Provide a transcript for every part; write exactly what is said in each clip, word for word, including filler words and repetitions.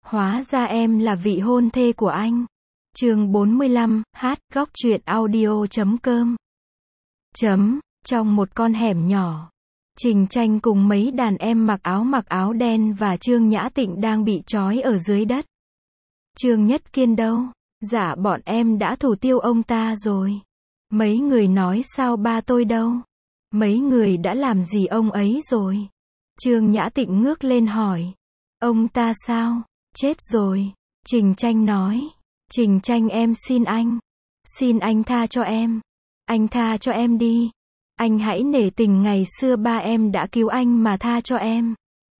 Hóa ra em là vị hôn thê của anh. Chương bốn mươi lăm, hát, góc truyện audio chấm com. Chấm, trong một con hẻm nhỏ, Trình Tranh cùng mấy đàn em mặc áo mặc áo đen và Trương Nhã Tịnh đang bị trói ở dưới đất. Trương Nhất Kiên đâu? Dạ bọn em đã thủ tiêu ông ta rồi. Mấy người nói sao ba tôi đâu? Mấy người đã làm gì ông ấy rồi? Trương Nhã Tịnh ngước lên hỏi. Ông ta sao? Chết rồi. Trình Tranh nói. Trình Tranh em xin anh. Xin anh tha cho em. Anh tha cho em đi. Anh hãy nể tình ngày xưa ba em đã cứu anh mà tha cho em.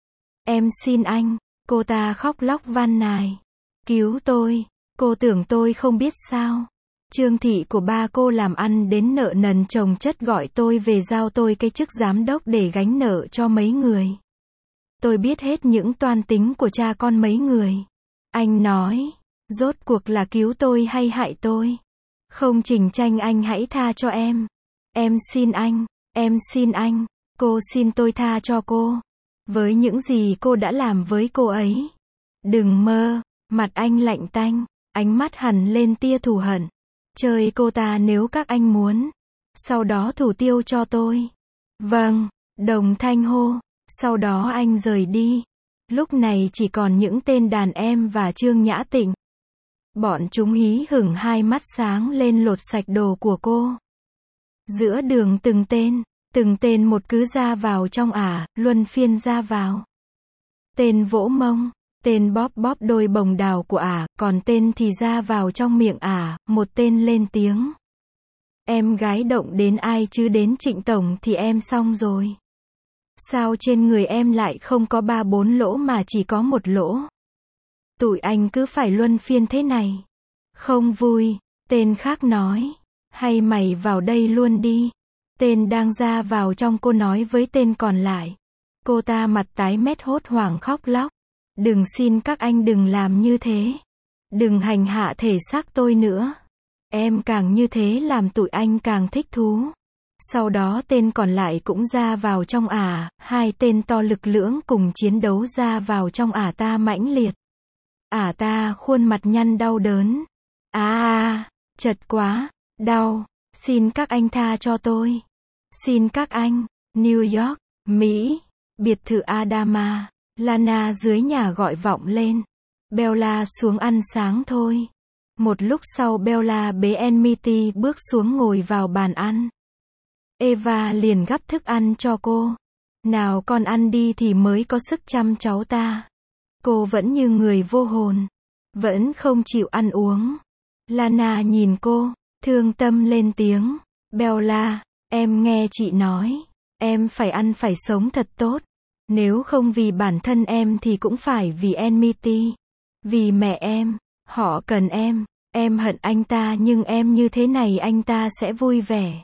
Em xin anh. Cô ta khóc lóc van nài. Cứu tôi. Cô tưởng tôi không biết sao. Trương thị của ba cô làm ăn đến nợ nần chồng chất gọi tôi về giao tôi cái chức giám đốc để gánh nợ cho mấy người. Tôi biết hết những toan tính của cha con mấy người. Anh nói, rốt cuộc là cứu tôi hay hại tôi? Không Trình Tranh anh hãy tha cho em. Em xin anh, em xin anh, cô xin tôi tha cho cô. Với những gì cô đã làm với cô ấy. Đừng mơ, mặt anh lạnh tanh, ánh mắt hằn lên tia thù hận. Chơi cô ta nếu các anh muốn. Sau đó thủ tiêu cho tôi. Vâng, đồng thanh hô. Sau đó anh rời đi. Lúc này chỉ còn những tên đàn em và Trương Nhã Tịnh. Bọn chúng hí hửng hai mắt sáng lên lột sạch đồ của cô. Giữa đường từng tên, từng tên một cứ ra vào trong ả, luân phiên ra vào. Tên vỗ mông, tên bóp bóp đôi bồng đào của ả, còn tên thì ra vào trong miệng ả, một tên lên tiếng. Em gái động đến ai chứ đến Trịnh Tổng thì em xong rồi. Sao trên người em lại không có ba bốn lỗ mà chỉ có một lỗ? Tụi anh cứ phải luân phiên thế này. Không vui, tên khác nói. Hay mày vào đây luôn đi. Tên đang ra vào trong cô nói với tên còn lại. Cô ta mặt tái mét hốt hoảng khóc lóc. Đừng xin các anh đừng làm như thế. Đừng hành hạ thể xác tôi nữa. Em càng như thế làm tụi anh càng thích thú. Sau đó tên còn lại cũng ra vào trong ả, hai tên to lực lưỡng cùng chiến đấu ra vào trong ả ta mãnh liệt. Ả ta khuôn mặt nhăn đau đớn. À à, chật quá, đau, xin các anh tha cho tôi. Xin các anh, New York, Mỹ, biệt thự Adama, Lana dưới nhà gọi vọng lên. Bella xuống ăn sáng thôi. Một lúc sau Bella bế Enmity bước xuống ngồi vào bàn ăn. Eva liền gắp thức ăn cho cô. Nào con ăn đi thì mới có sức chăm cháu ta. Cô vẫn như người vô hồn. Vẫn không chịu ăn uống. Lana nhìn cô, thương tâm lên tiếng. Bella, em nghe chị nói. Em phải ăn phải sống thật tốt. Nếu không vì bản thân em thì cũng phải vì Enmity. Vì mẹ em, họ cần em. Em hận anh ta nhưng em như thế này anh ta sẽ vui vẻ.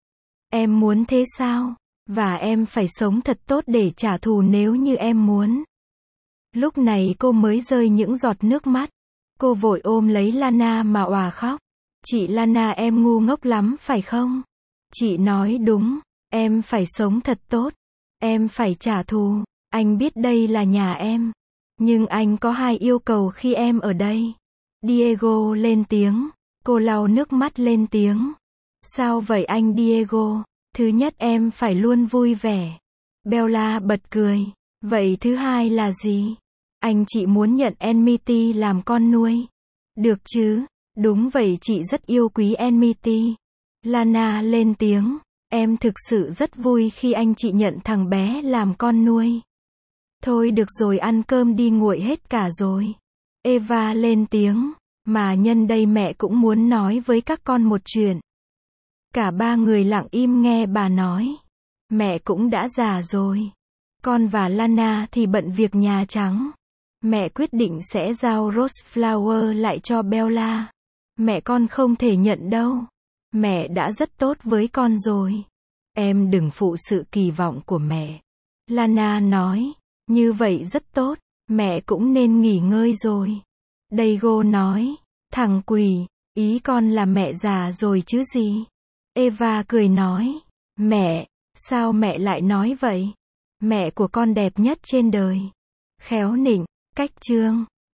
Em muốn thế sao? Và em phải sống thật tốt để trả thù nếu như em muốn. Lúc này cô mới rơi những giọt nước mắt. Cô vội ôm lấy Lana mà òa khóc. Chị Lana em ngu ngốc lắm phải không? Chị nói đúng. Em phải sống thật tốt. Em phải trả thù. Anh biết đây là nhà em. Nhưng anh có hai yêu cầu khi em ở đây. Diego lên tiếng. Cô lau nước mắt lên tiếng. Sao vậy anh Diego? Thứ nhất em phải luôn vui vẻ. Bella bật cười. Vậy thứ hai là gì? Anh chị muốn nhận Enmity làm con nuôi. Được chứ? Đúng vậy chị rất yêu quý Enmity. Lana lên tiếng. Em thực sự rất vui khi anh chị nhận thằng bé làm con nuôi. Thôi được rồi ăn cơm đi nguội hết cả rồi. Eva lên tiếng. Mà nhân đây mẹ cũng muốn nói với các con một chuyện. Cả ba người lặng im nghe bà nói. Mẹ cũng đã già rồi. Con và Lana thì bận việc nhà trắng. Mẹ quyết định sẽ giao Rose Flower lại cho Bella. Mẹ con không thể nhận đâu. Mẹ đã rất tốt với con rồi. Em đừng phụ sự kỳ vọng của mẹ. Lana nói. Như vậy rất tốt. Mẹ cũng nên nghỉ ngơi rồi. Diego nói. Thằng quỷ. Ý con là mẹ già rồi chứ gì? Eva cười nói. Mẹ, sao mẹ lại nói vậy? Mẹ của con đẹp nhất trên đời. Khéo nịnh, cách trương.